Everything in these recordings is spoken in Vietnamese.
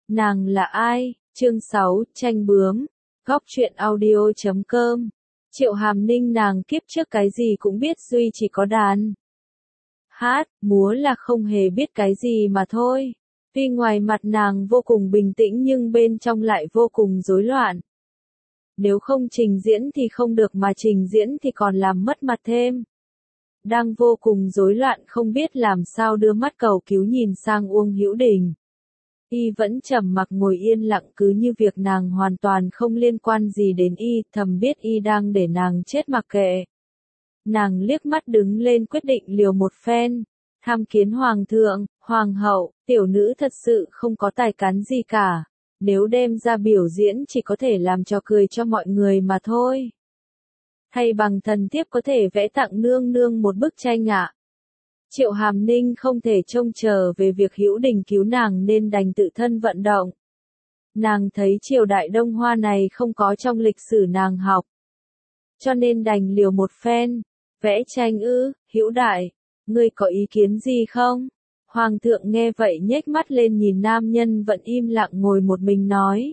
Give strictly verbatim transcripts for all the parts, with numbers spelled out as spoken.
Nàng là ai? Chương sáu, tranh bướm. Góc truyện audio chấm com. Triệu Hàm Ninh nàng kiếp trước cái gì cũng biết duy chỉ có đàn. Hát, múa là không hề biết cái gì mà thôi. Tuy ngoài mặt nàng vô cùng bình tĩnh nhưng bên trong lại vô cùng rối loạn. Nếu không trình diễn thì không được mà trình diễn thì còn làm mất mặt thêm. Đang vô cùng rối loạn không biết làm sao đưa mắt cầu cứu nhìn sang Uông Hữu Đình. Y vẫn trầm mặc ngồi yên lặng cứ như việc nàng hoàn toàn không liên quan gì đến y, thầm biết y đang để nàng chết mặc kệ. Nàng liếc mắt đứng lên quyết định liều một phen, tham kiến hoàng thượng, hoàng hậu, tiểu nữ thật sự không có tài cán gì cả, nếu đem ra biểu diễn chỉ có thể làm trò cười cho mọi người mà thôi. Thay bằng thần thiếp có thể vẽ tặng nương nương một bức tranh ạ. Triệu Hàm Ninh không thể trông chờ về việc Hữu Đình cứu nàng nên đành tự thân vận động. Nàng thấy triều đại Đông Hoa này không có trong lịch sử nàng học. Cho nên đành liều một phen, vẽ tranh ư, Hữu đại, ngươi có ý kiến gì không? Hoàng thượng nghe vậy nhếch mắt lên nhìn nam nhân vẫn im lặng ngồi một mình nói.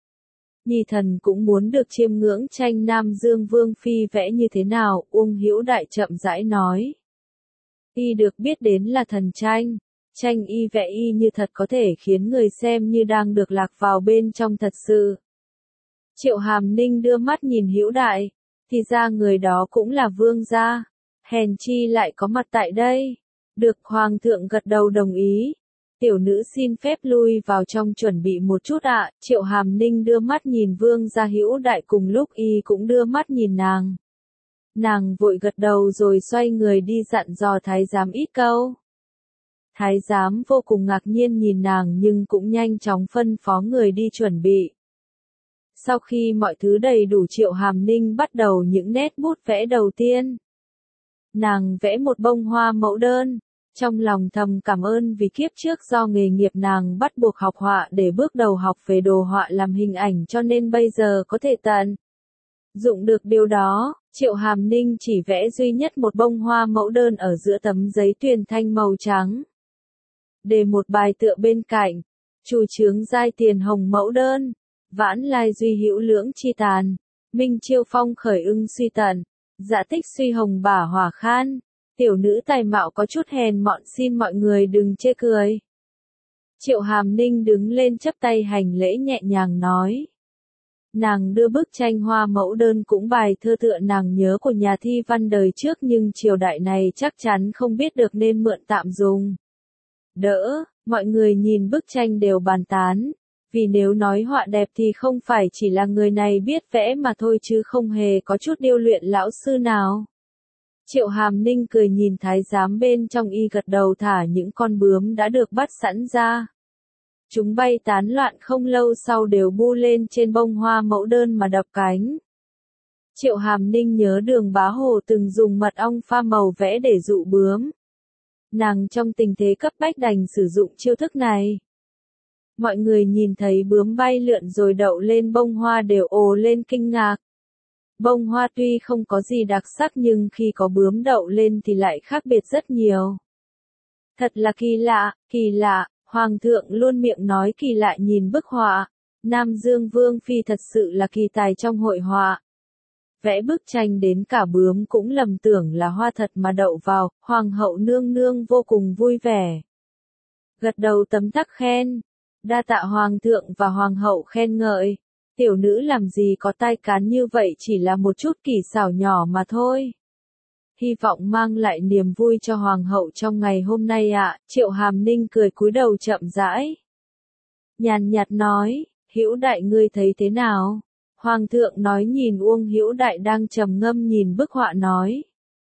Nhi thần cũng muốn được chiêm ngưỡng tranh Nam Dương Vương Phi vẽ như thế nào, Uông Hữu đại chậm rãi nói. Y được biết đến là thần tranh, tranh y vẽ y như thật có thể khiến người xem như đang được lạc vào bên trong thật sự. Triệu Hàm Ninh đưa mắt nhìn Hữu đại, thì ra người đó cũng là vương gia, hèn chi lại có mặt tại đây. Được hoàng thượng gật đầu đồng ý. Tiểu nữ xin phép lui vào trong chuẩn bị một chút ạ. Triệu Hàm Ninh đưa mắt nhìn vương gia Hữu đại cùng lúc y cũng đưa mắt nhìn nàng. Nàng vội gật đầu rồi xoay người đi dặn dò thái giám ít câu. Thái giám vô cùng ngạc nhiên nhìn nàng nhưng cũng nhanh chóng phân phó người đi chuẩn bị. Sau khi mọi thứ đầy đủ Triệu Hàm Ninh bắt đầu những nét bút vẽ đầu tiên. Nàng vẽ một bông hoa mẫu đơn, trong lòng thầm cảm ơn vì kiếp trước do nghề nghiệp nàng bắt buộc học họa để bước đầu học về đồ họa làm hình ảnh cho nên bây giờ có thể tận dụng được điều đó. Triệu Hàm Ninh chỉ vẽ duy nhất một bông hoa mẫu đơn ở giữa tấm giấy tuyền thanh màu trắng. Để một bài tựa bên cạnh, chu chướng giai tiền hồng mẫu đơn, vãn lai duy hữu lưỡng chi tàn, minh chiêu phong khởi ưng suy tận, dạ tích suy hồng bả hỏa khan, tiểu nữ tài mạo có chút hèn mọn xin mọi người đừng chê cười. Triệu Hàm Ninh đứng lên chắp tay hành lễ nhẹ nhàng nói. Nàng đưa bức tranh hoa mẫu đơn cũng bài thơ tựa nàng nhớ của nhà thi văn đời trước nhưng triều đại này chắc chắn không biết được nên mượn tạm dùng. Đỡ, mọi người nhìn bức tranh đều bàn tán, vì nếu nói họa đẹp thì không phải chỉ là người này biết vẽ mà thôi chứ không hề có chút điêu luyện lão sư nào. Triệu Hàm Ninh cười nhìn thái giám bên trong y gật đầu thả những con bướm đã được bắt sẵn ra. Chúng bay tán loạn không lâu sau đều bu lên trên bông hoa mẫu đơn mà đập cánh. Triệu Hàm Ninh nhớ Đường Bá Hồ từng dùng mật ong pha màu vẽ để dụ bướm. Nàng trong tình thế cấp bách đành sử dụng chiêu thức này. Mọi người nhìn thấy bướm bay lượn rồi đậu lên bông hoa đều ồ lên kinh ngạc. Bông hoa tuy không có gì đặc sắc nhưng khi có bướm đậu lên thì lại khác biệt rất nhiều. Thật là kỳ lạ, kỳ lạ. Hoàng thượng luôn miệng nói kỳ lạ nhìn bức họa. Nam Dương Vương Phi thật sự là kỳ tài trong hội họa. Vẽ bức tranh đến cả bướm cũng lầm tưởng là hoa thật mà đậu vào, hoàng hậu nương nương vô cùng vui vẻ. Gật đầu tấm tắc khen. Đa tạ hoàng thượng và hoàng hậu khen ngợi. Tiểu nữ làm gì có tai cán như vậy chỉ là một chút kỳ xảo nhỏ mà thôi. Hy vọng mang lại niềm vui cho hoàng hậu trong ngày hôm nay ạ. Triệu Hàm Ninh cười cúi đầu chậm rãi. Nhàn nhạt nói, Hữu đại ngươi thấy thế nào? Hoàng thượng nói nhìn Uông Hữu đại đang trầm ngâm nhìn bức họa nói.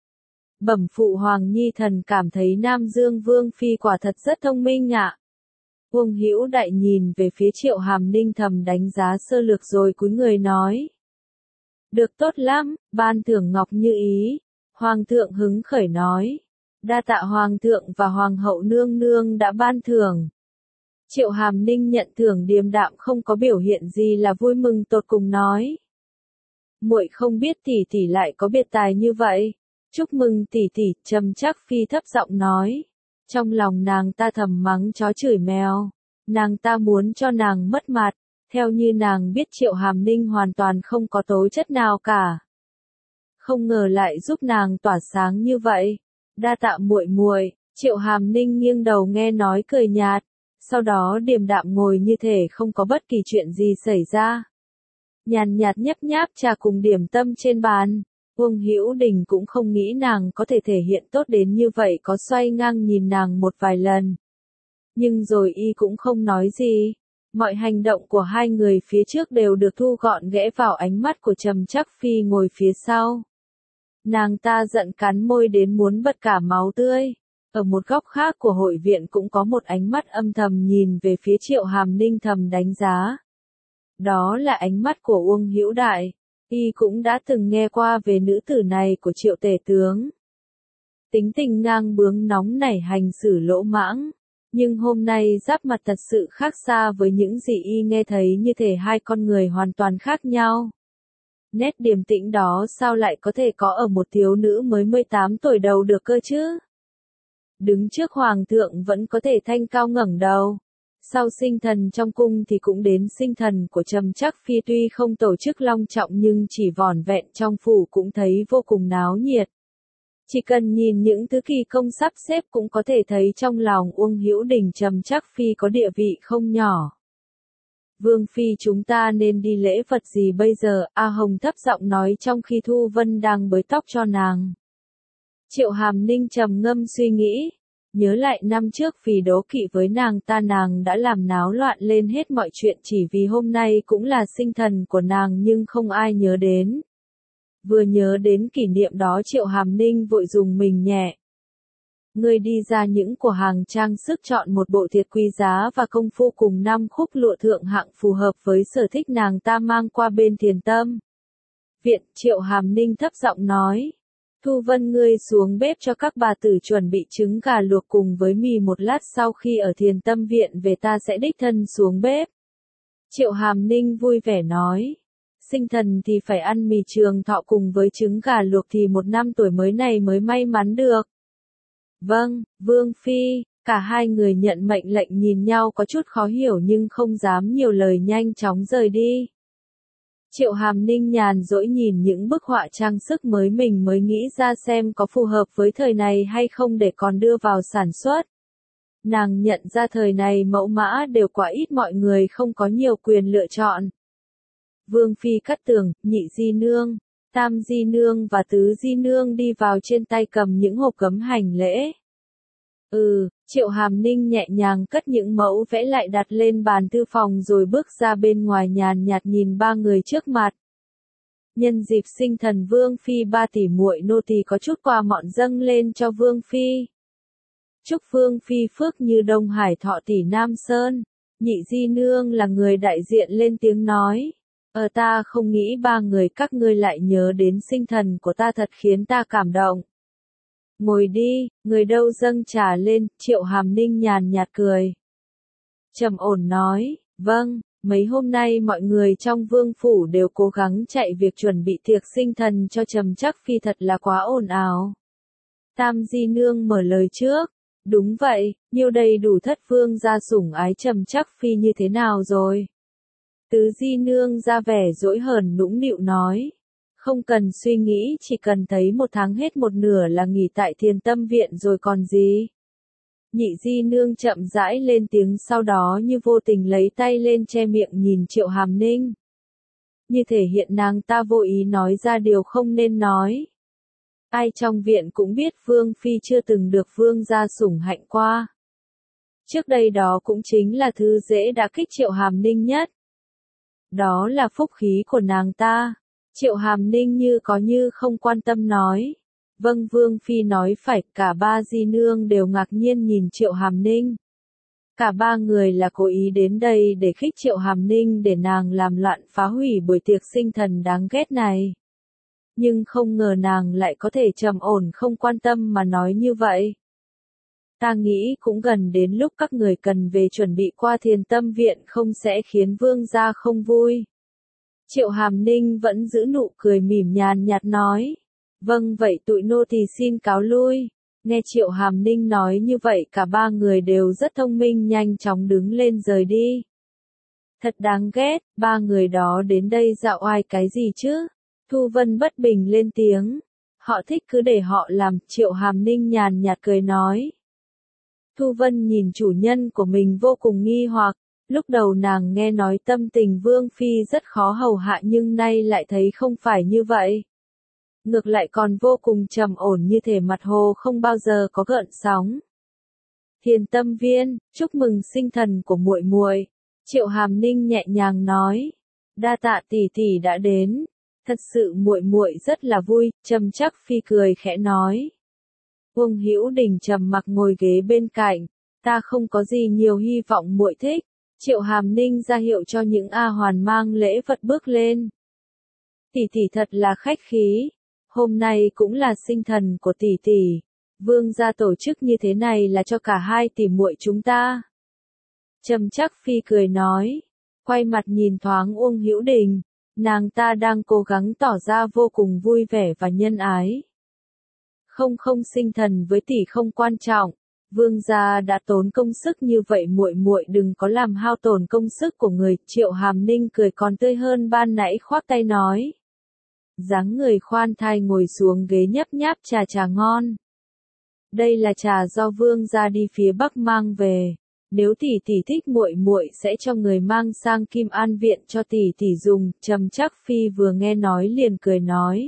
Bẩm phụ hoàng nhi thần cảm thấy Nam Dương Vương Phi quả thật rất thông minh ạ. Uông Hữu đại nhìn về phía Triệu Hàm Ninh thầm đánh giá sơ lược rồi cúi người nói. Được tốt lắm, ban thưởng ngọc như ý. Hoàng thượng hứng khởi nói. Đa tạ hoàng thượng và hoàng hậu nương nương đã ban thưởng. Triệu Hàm Ninh nhận thưởng điềm đạm không có biểu hiện gì là vui mừng tột cùng nói. Muội không biết tỷ tỷ lại có biệt tài như vậy. Chúc mừng tỷ tỷ, trầm chắc phi thấp giọng nói. Trong lòng nàng ta thầm mắng chó chửi mèo. Nàng ta muốn cho nàng mất mặt, theo như nàng biết Triệu Hàm Ninh hoàn toàn không có tố chất nào cả. Không ngờ lại giúp nàng tỏa sáng như vậy. Đa tạ muội muội. Triệu Hàm Ninh nghiêng đầu nghe nói cười nhạt, sau đó điềm đạm ngồi như thể không có bất kỳ chuyện gì xảy ra. Nhàn nhạt nhấp nháp trà cùng điểm tâm trên bàn. Uông Hữu Đình cũng không nghĩ nàng có thể thể hiện tốt đến như vậy, có xoay ngang nhìn nàng một vài lần. Nhưng rồi y cũng không nói gì. Mọi hành động của hai người phía trước đều được thu gọn ghẽ vào ánh mắt của Trầm Trắc Phi ngồi phía sau. Nàng ta giận cắn môi đến muốn bật cả máu tươi. Ở một góc khác của hội viện cũng có một ánh mắt âm thầm nhìn về phía Triệu Hàm Ninh thầm đánh giá. Đó là ánh mắt của Uông Hữu Đại. Y cũng đã từng nghe qua về nữ tử này của Triệu tể tướng. Tính tình ngang bướng nóng nảy, hành xử lỗ mãng. Nhưng hôm nay giáp mặt thật sự khác xa với những gì y nghe thấy, như thể hai con người hoàn toàn khác nhau. Nét điềm tĩnh đó sao lại có thể có ở một thiếu nữ mới mười tám tuổi đầu được cơ chứ? Đứng trước hoàng thượng vẫn có thể thanh cao ngẩng đầu. Sau sinh thần trong cung thì cũng đến sinh thần của Trầm Trắc Phi, tuy không tổ chức long trọng nhưng chỉ vỏn vẹn trong phủ cũng thấy vô cùng náo nhiệt. Chỉ cần nhìn những thứ kỳ công sắp xếp cũng có thể thấy trong lòng Uông Hữu Đình Trầm Trắc Phi có địa vị không nhỏ. Vương Phi, chúng ta nên đi lễ vật gì bây giờ? A Hồng thấp giọng nói trong khi Thu Vân đang bới tóc cho nàng. Triệu Hàm Ninh trầm ngâm suy nghĩ. Nhớ lại năm trước vì đố kỵ với nàng ta, nàng đã làm náo loạn lên hết mọi chuyện chỉ vì hôm nay cũng là sinh thần của nàng, nhưng không ai nhớ đến. Vừa nhớ đến kỷ niệm đó, Triệu Hàm Ninh vội dùng mình nhẹ. Ngươi đi ra những của hàng trang sức, chọn một bộ thiệt quý giá và công phu cùng năm khúc lụa thượng hạng phù hợp với sở thích nàng ta, mang qua bên Thiền Tâm viện. Triệu Hàm Ninh thấp giọng nói. Thu Vân, ngươi xuống bếp cho các bà tử chuẩn bị trứng gà luộc cùng với mì, một lát sau khi ở Thiền Tâm viện về ta sẽ đích thân xuống bếp. Triệu Hàm Ninh vui vẻ nói. Sinh thần thì phải ăn mì trường thọ cùng với trứng gà luộc thì một năm tuổi mới này mới may mắn được. Vâng, Vương Phi. Cả hai người nhận mệnh lệnh, nhìn nhau có chút khó hiểu nhưng không dám nhiều lời, nhanh chóng rời đi. Triệu Hàm Ninh nhàn rỗi nhìn những bức họa trang sức mới mình mới nghĩ ra xem có phù hợp với thời này hay không để còn đưa vào sản xuất. Nàng nhận ra thời này mẫu mã đều quá ít, mọi người không có nhiều quyền lựa chọn. Vương Phi, Cát Tường, Nhị Di Nương, Tam Di Nương và Tứ Di Nương đi vào, trên tay cầm những hộp cấm hành lễ. Ừ, Triệu Hàm Ninh nhẹ nhàng cất những mẫu vẽ lại đặt lên bàn thư phòng rồi bước ra bên ngoài, nhàn nhạt nhìn ba người trước mặt. Nhân dịp sinh thần Vương Phi, ba tỷ muội nô tỳ có chút quà mọn dâng lên cho Vương Phi. Chúc Vương Phi phước như Đông Hải, thọ tỷ Nam Sơn. Nhị Di Nương là người đại diện lên tiếng nói. Ờ ta không nghĩ ba người các ngươi lại nhớ đến sinh thần của ta, thật khiến ta cảm động. Ngồi đi, người đâu dâng trà lên. Triệu Hàm Ninh nhàn nhạt cười. Trầm ổn nói, vâng, mấy hôm nay mọi người trong vương phủ đều cố gắng chạy việc chuẩn bị tiệc sinh thần cho Trầm Trắc Phi, thật là quá ồn ào. Tam Di Nương mở lời trước. Đúng vậy, nhiêu đầy đủ thất vương gia sủng ái Trầm Trắc Phi như thế nào rồi? Tứ Di Nương ra vẻ dỗi hờn nũng nịu nói. Không cần suy nghĩ, chỉ cần thấy một tháng hết một nửa là nghỉ tại Thiền Tâm viện rồi còn gì. Nhị Di Nương chậm rãi lên tiếng, sau đó như vô tình lấy tay lên che miệng nhìn Triệu Hàm Ninh. Như thể hiện nàng ta vô ý nói ra điều không nên nói. Ai trong viện cũng biết Vương Phi chưa từng được vương gia sủng hạnh qua. Trước đây đó cũng chính là thứ dễ đã kích Triệu Hàm Ninh nhất. Đó là phúc khí của nàng ta. Triệu Hàm Ninh như có như không quan tâm nói. Vâng, Vương Phi nói phải. Cả ba Di Nương đều ngạc nhiên nhìn Triệu Hàm Ninh. Cả ba người là cố ý đến đây để khích Triệu Hàm Ninh, để nàng làm loạn phá hủy buổi tiệc sinh thần đáng ghét này. Nhưng không ngờ nàng lại có thể trầm ổn không quan tâm mà nói như vậy. Ta nghĩ cũng gần đến lúc các người cần về chuẩn bị qua Thiền Tâm viện, không sẽ khiến vương gia không vui. Triệu Hàm Ninh vẫn giữ nụ cười mỉm nhàn nhạt nói. Vâng vậy tụi nô thì xin cáo lui. Nghe Triệu Hàm Ninh nói như vậy cả ba người đều rất thông minh nhanh chóng đứng lên rời đi. Thật đáng ghét, ba người đó đến đây dạo oai cái gì chứ? Thu Vân bất bình lên tiếng. Họ thích cứ để họ làm, Triệu Hàm Ninh nhàn nhạt cười nói. Thu Vân nhìn chủ nhân của mình vô cùng nghi hoặc, lúc đầu nàng nghe nói tâm tình Vương Phi rất khó hầu hạ nhưng nay lại thấy không phải như vậy. Ngược lại còn vô cùng trầm ổn như thể mặt hồ không bao giờ có gợn sóng. Thiền Tâm Viên, chúc mừng sinh thần của muội muội. Triệu Hàm Ninh nhẹ nhàng nói, đa tạ tỷ tỷ đã đến, thật sự muội muội rất là vui. Trầm Trắc Phi cười khẽ nói. Uông Hữu Đình trầm mặc ngồi ghế bên cạnh, ta không có gì nhiều hy vọng muội thích. Triệu Hàm Ninh ra hiệu cho những A Hoàn mang lễ vật bước lên. Tỷ tỷ thật là khách khí, hôm nay cũng là sinh thần của tỷ tỷ, Vương gia tổ chức như thế này là cho cả hai tỷ muội chúng ta. Trầm Trắc Phi cười nói, quay mặt nhìn thoáng Uông Hữu Đình, nàng ta đang cố gắng tỏ ra vô cùng vui vẻ và nhân ái. Không không sinh thần với tỷ không quan trọng, Vương gia đã tốn công sức như vậy muội muội đừng có làm hao tổn công sức của người. Triệu Hàm Ninh cười còn tươi hơn ban nãy khoác tay nói. Dáng người khoan thai ngồi xuống ghế nhấp nháp trà trà ngon. Đây là trà do Vương gia đi phía Bắc mang về. Nếu tỷ tỷ thích muội muội sẽ cho người mang sang Kim An viện cho tỷ tỷ dùng. Trầm Trắc Phi vừa nghe nói liền cười nói.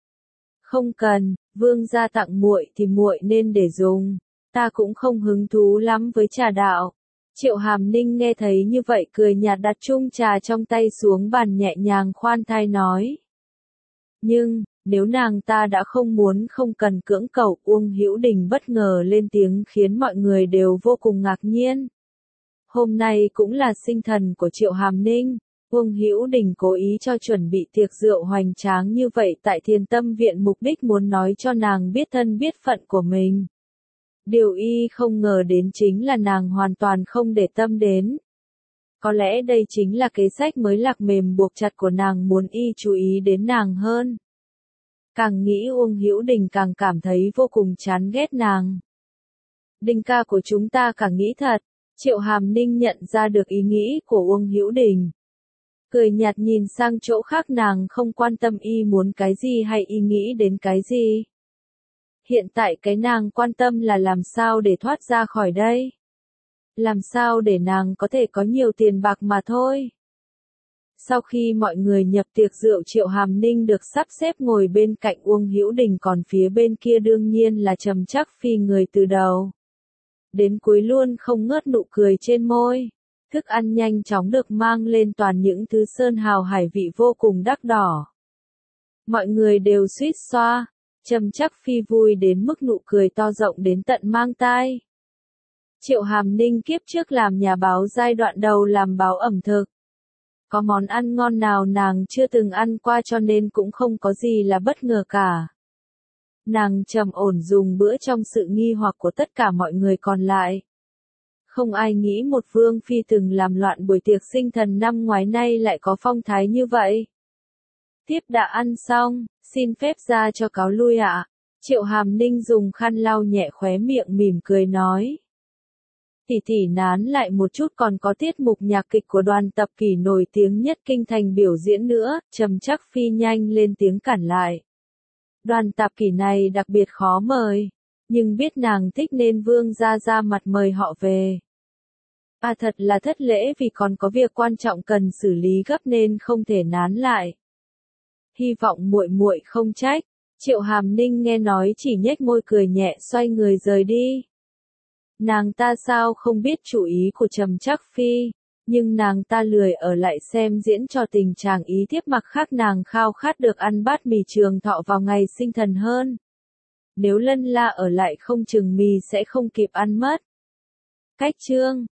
Không cần, Vương gia tặng muội thì muội nên để dùng. Ta cũng không hứng thú lắm với trà đạo. Triệu Hàm Ninh nghe thấy như vậy cười nhạt đặt chung trà trong tay xuống bàn nhẹ nhàng khoan thai nói. Nhưng, nếu nàng ta đã không muốn không cần cưỡng cầu. Uông Hữu Đình bất ngờ lên tiếng khiến mọi người đều vô cùng ngạc nhiên. Hôm nay cũng là sinh thần của Triệu Hàm Ninh. Uông Hữu Đình cố ý cho chuẩn bị tiệc rượu hoành tráng như vậy tại Thiền Tâm viện mục đích muốn nói cho nàng biết thân biết phận của mình. Điều y không ngờ đến chính là nàng hoàn toàn không để tâm đến. Có lẽ đây chính là kế sách mới lạc mềm buộc chặt của nàng muốn y chú ý đến nàng hơn. Càng nghĩ Uông Hữu Đình càng cảm thấy vô cùng chán ghét nàng. Đình ca của chúng ta càng nghĩ thật, Triệu Hàm Ninh nhận ra được ý nghĩ của Uông Hữu Đình. Cười nhạt nhìn sang chỗ khác nàng không quan tâm y muốn cái gì hay y nghĩ đến cái gì. Hiện tại cái nàng quan tâm là làm sao để thoát ra khỏi đây. Làm sao để nàng có thể có nhiều tiền bạc mà thôi. Sau khi mọi người nhập tiệc rượu Triệu Hàm Ninh được sắp xếp ngồi bên cạnh Uông Hữu Đình còn phía bên kia đương nhiên là Trầm Trắc Phi người từ đầu đến cuối luôn không ngớt nụ cười trên môi. Thức ăn nhanh chóng được mang lên toàn những thứ sơn hào hải vị vô cùng đắt đỏ. Mọi người đều suýt xoa. Trầm Trắc Phi vui đến mức nụ cười to rộng đến tận mang tai. Triệu Hàm Ninh kiếp trước làm nhà báo giai đoạn đầu làm báo ẩm thực. Có món ăn ngon nào nàng chưa từng ăn qua cho nên cũng không có gì là bất ngờ cả. Nàng trầm ổn dùng bữa trong sự nghi hoặc của tất cả mọi người còn lại. Không ai nghĩ một vương phi từng làm loạn buổi tiệc sinh thần năm ngoái nay lại có phong thái như vậy. Tiếp đã ăn xong, xin phép ra cho cáo lui ạ. Triệu Hàm Ninh dùng khăn lau nhẹ khóe miệng mỉm cười nói. Tỷ tỷ nán lại một chút còn có tiết mục nhạc kịch của đoàn tập kỷ nổi tiếng nhất kinh thành biểu diễn nữa. Trầm Trắc Phi nhanh lên tiếng cản lại. Đoàn tạp kỷ này đặc biệt khó mời, nhưng biết nàng thích nên Vương gia ra mặt mời họ về. À thật là thất lễ vì còn có việc quan trọng cần xử lý gấp nên không thể nán lại. Hy vọng muội muội không trách. Triệu Hàm Ninh nghe nói chỉ nhếch môi cười nhẹ xoay người rời đi. Nàng ta sao không biết chủ ý của Trầm Trắc Phi, nhưng nàng ta lười ở lại xem diễn cho tình chàng ý tiếp mặc khác nàng khao khát được ăn bát mì trường thọ vào ngày sinh thần hơn. Nếu Lân La ở lại không chừng mì sẽ không kịp ăn mất. Cách chương